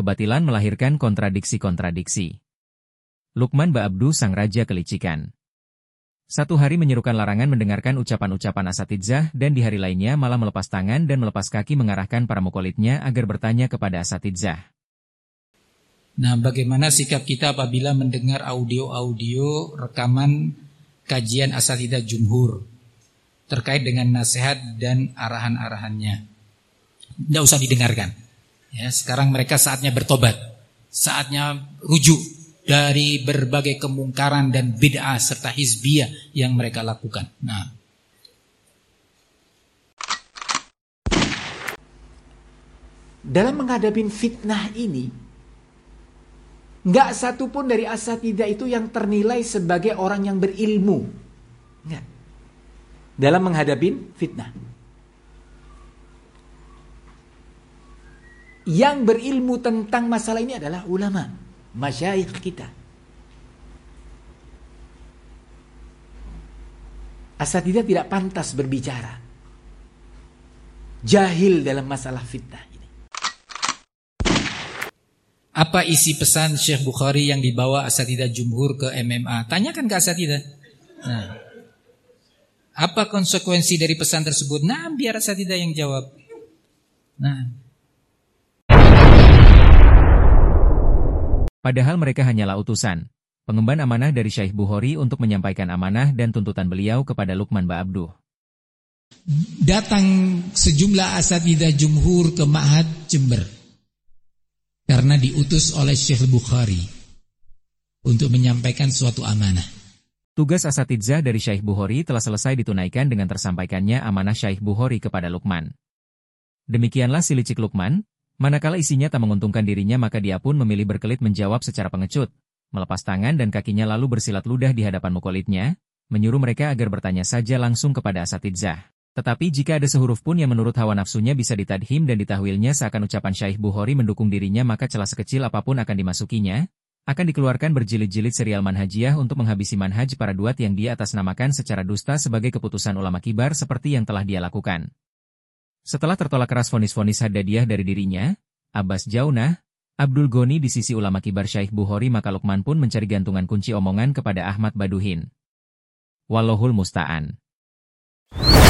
Kebatilan melahirkan kontradiksi-kontradiksi. Lukman Ba'abdu sang raja kelicikan. Satu hari menyerukan larangan mendengarkan ucapan-ucapan asatidzah dan di hari lainnya malah melepas tangan dan melepas kaki mengarahkan para mukolidnya agar bertanya kepada asatidzah. Nah, bagaimana sikap kita apabila mendengar audio-audio rekaman kajian asatidzah jumhur terkait dengan nasihat dan arahan-arahannya? Tidak usah didengarkan. Ya, sekarang mereka saatnya bertobat, saatnya rujuk dari berbagai kemungkaran dan bid'ah serta hizbiyah yang mereka lakukan. Nah, dalam menghadapi fitnah ini, enggak satu pun dari asatidzah itu yang ternilai sebagai orang yang berilmu. Enggak. Dalam menghadapi fitnah, yang berilmu tentang masalah ini adalah ulama, masyayikh kita. Asatidzah tidak pantas berbicara, jahil dalam masalah fitnah ini. apa isi pesan Syekh Bukhari yang dibawa asatidzah jumhur ke MMA? Tanyakan ke asatidzah. Nah, apa konsekuensi dari pesan tersebut? Nah, biar asatidzah yang jawab. Nah, Padahal mereka hanyalah utusan, pengemban amanah dari Syekh Bukhari untuk menyampaikan amanah dan tuntutan beliau kepada Lukman Ba'abdu. datang sejumlah asatidzah jumhur ke Ma'had Jember karena diutus oleh Syekh Bukhari untuk menyampaikan suatu amanah. Tugas asatidzah dari Syekh Bukhari telah selesai ditunaikan dengan tersampaikannya amanah Syekh Bukhari kepada Lukman. Demikianlah si licik Lukman, manakala isinya tak menguntungkan dirinya maka dia pun memilih berkelit menjawab secara pengecut, melepas tangan dan kakinya lalu bersilat ludah di hadapan mukolidnya, menyuruh mereka agar bertanya saja langsung kepada asatidzah. Tetapi jika ada sehuruf pun yang menurut hawa nafsunya bisa ditadhim dan ditahwilnya seakan ucapan Syekh Bukhari mendukung dirinya maka celah sekecil apapun akan dimasukinya, akan dikeluarkan berjilid-jilid serial manhajiyah untuk menghabisi manhaj para duat yang dia atasnamakan secara dusta sebagai keputusan ulama kibar seperti yang telah dia lakukan. Setelah tertolak keras vonis-vonis haddadiyah dari dirinya, Abbas Jaunah, Abdul Ghani di sisi ulama kibar Syekh Bukhari maka Lukman pun mencari gantungan kunci omongan kepada Ahmad Baduhin. Wallahul musta'an.